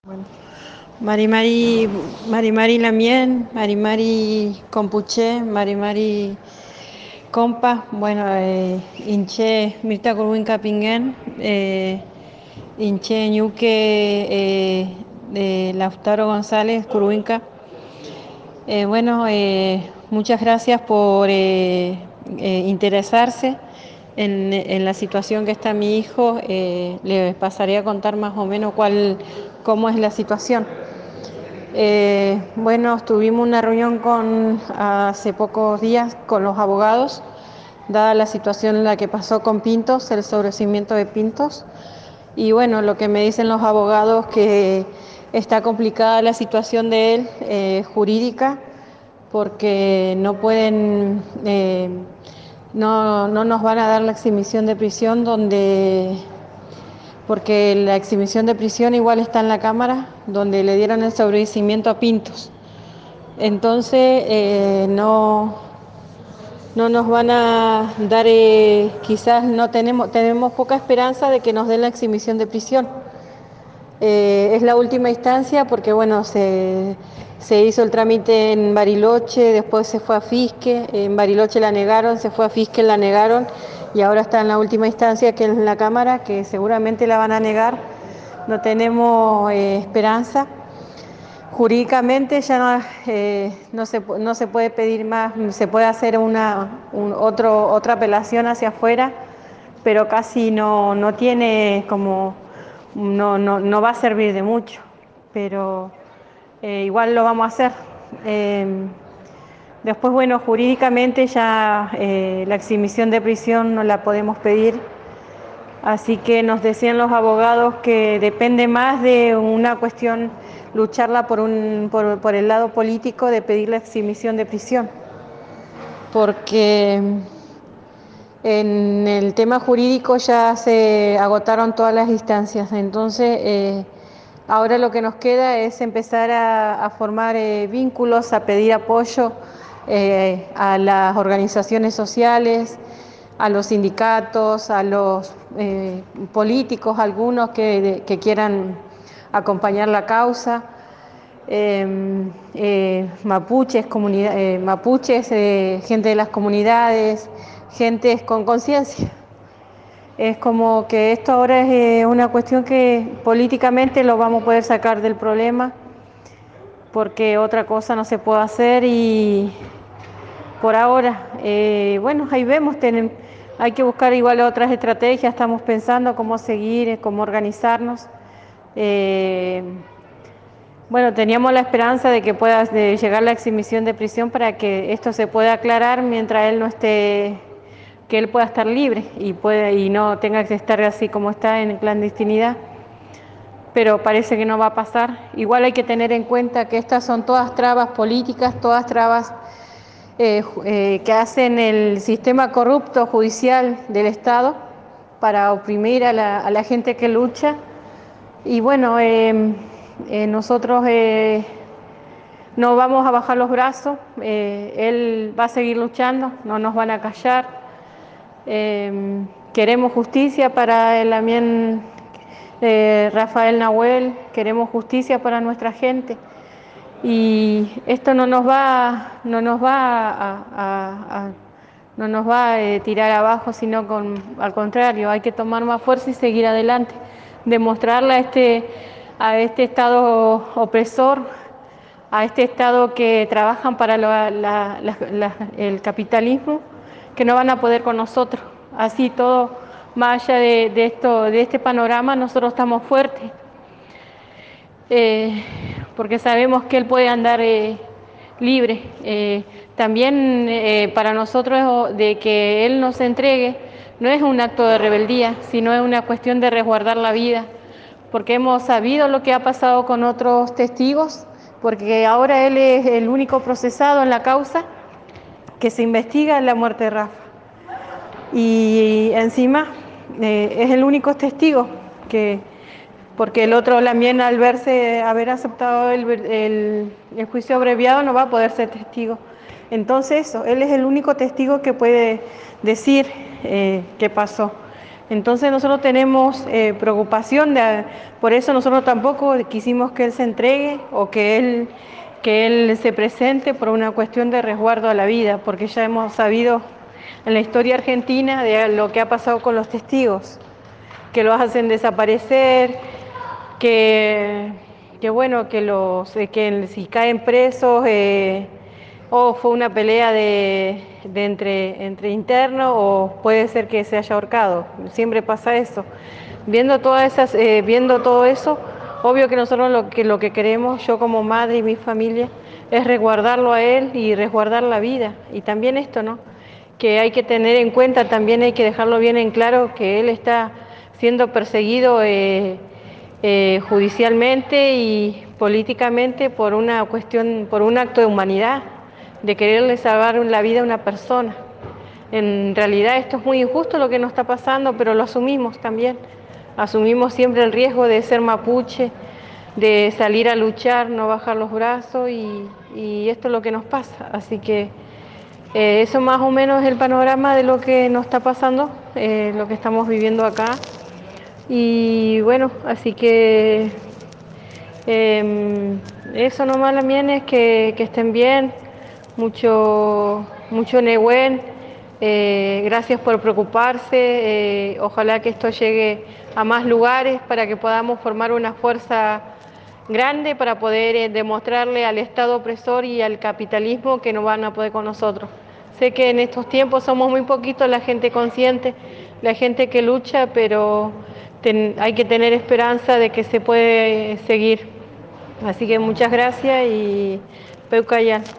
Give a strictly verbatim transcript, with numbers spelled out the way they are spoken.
Bueno, Mari Mari, Mari Mari Lamien, Mari Mari Compuche, Mari Mari Compa, bueno, eh, Inche Mirta Curwinca Pinguen, eh, Inche Ñuque eh, de Lautaro González Curwinca. Eh, bueno, eh, muchas gracias por eh, eh, interesarse en, en la situación que está mi hijo. Eh, le pasaré a contar más o menos cuál, cómo es la situación. Eh, bueno, tuvimos una reunión con, hace pocos días con los abogados, dada la situación en la que pasó con Pintos, el sobreseimiento de Pintos. Y bueno, lo que me dicen los abogados que está complicada la situación de él, eh, jurídica, porque no pueden, eh, no, no nos van a dar la exhibición de prisión donde porque la exhibición de prisión igual está en la Cámara, donde le dieron el sobreseimiento a Pintos. Entonces, eh, no, no nos van a dar, eh, quizás no tenemos, tenemos poca esperanza de que nos den la exhibición de prisión. Eh, es la última instancia porque, bueno, se, se hizo el trámite en Bariloche, después se fue a Fisque, en Bariloche la negaron, se fue a Fisque, la negaron, y ahora está en la última instancia, que es en la Cámara, que seguramente la van a negar. No tenemos eh, esperanza. Jurídicamente ya no, eh, no, se, no se puede pedir más, se puede hacer una un, otro, otra apelación hacia afuera, pero casi no, no tiene como, no, no, no va a servir de mucho, pero eh, igual lo vamos a hacer. Eh, después, bueno, jurídicamente ya eh, la exhibición de prisión no la podemos pedir. Así que nos decían los abogados que depende más de una cuestión, lucharla por, un, por, por el lado político, de pedir la exhibición de prisión. Porque en el tema jurídico ya se agotaron todas las instancias. Entonces, eh, ahora lo que nos queda es empezar a, a formar eh, vínculos, a pedir apoyo eh, a las organizaciones sociales, a los sindicatos, a los eh, políticos, algunos que, que quieran acompañar la causa, eh, eh, mapuches, comunidad, eh, mapuches eh, gente de las comunidades, gente con conciencia. Es como que esto ahora es eh, una cuestión que políticamente lo vamos a poder sacar del problema, porque otra cosa no se puede hacer. Y por ahora, eh, bueno, ahí vemos, ten, hay que buscar igual otras estrategias, estamos pensando cómo seguir, cómo organizarnos. Eh, bueno, teníamos la esperanza de que pueda de llegar la exhibición de prisión para que esto se pueda aclarar mientras él no esté, que él pueda estar libre y, pueda, y no tenga que estar así como está en clandestinidad. Pero parece que no va a pasar. Igual hay que tener en cuenta que estas son todas trabas políticas, todas trabas Eh, eh, que hacen el sistema corrupto judicial del Estado para oprimir a la, a la gente que lucha. Y bueno, eh, eh, nosotros eh, no vamos a bajar los brazos, eh, él va a seguir luchando, no nos van a callar. Eh, queremos justicia para el amén eh, Rafael Nahuel, queremos justicia para nuestra gente. Y esto no nos va, no nos va a, a, a no nos va a eh, tirar abajo, sino con, al contrario, hay que tomar más fuerza y seguir adelante, demostrarle a este, a este Estado opresor, a este Estado que trabajan para la, la, la, la, el capitalismo, que no van a poder con nosotros. Así todo, más allá de, de, esto, de este panorama, nosotros estamos fuertes. Eh, porque sabemos que él puede andar eh, libre. Eh, también eh, para nosotros de que él nos entregue no es un acto de rebeldía, sino es una cuestión de resguardar la vida, porque hemos sabido lo que ha pasado con otros testigos, porque ahora él es el único procesado en la causa que se investiga en la muerte de Rafa. Y encima eh, es el único testigo que... porque el otro también, al verse, haber aceptado el, el, el juicio abreviado, no va a poder ser testigo. Entonces, eso, él es el único testigo que puede decir eh, qué pasó. Entonces nosotros tenemos eh, preocupación, de, por eso nosotros tampoco quisimos que él se entregue o que él, que él se presente por una cuestión de resguardo a la vida, porque ya hemos sabido en la historia argentina de lo que ha pasado con los testigos, que los hacen desaparecer, que, que bueno, que, los, eh, que si caen presos, eh, o fue una pelea de, de entre, entre internos, o puede ser que se haya ahorcado. Siempre pasa eso. Viendo todas esas, eh, viendo todo eso, obvio que nosotros lo que, lo que queremos, yo como madre y mi familia, es resguardarlo a él y resguardar la vida. Y también esto, ¿no? Que hay que tener en cuenta, también hay que dejarlo bien en claro, que él está siendo perseguido eh, eh, judicialmente y políticamente por una cuestión, por un acto de humanidad, de quererle salvar la vida a una persona. En realidad esto es muy injusto lo que nos está pasando, pero lo asumimos también. Asumimos siempre el riesgo de ser mapuche, de salir a luchar, no bajar los brazos y, y esto es lo que nos pasa. Así que eh, eso más o menos es el panorama de lo que nos está pasando, eh, lo que estamos viviendo acá. Y bueno, así que eh, eso nomás también es que, que estén bien, mucho, mucho Nehuen, eh, gracias por preocuparse, eh, ojalá que esto llegue a más lugares para que podamos formar una fuerza grande para poder eh, demostrarle al Estado opresor y al capitalismo que no van a poder con nosotros. Sé que en estos tiempos somos muy poquitos la gente consciente, la gente que lucha, pero ten, hay que tener esperanza de que se puede seguir. Así que muchas gracias y Peucayán.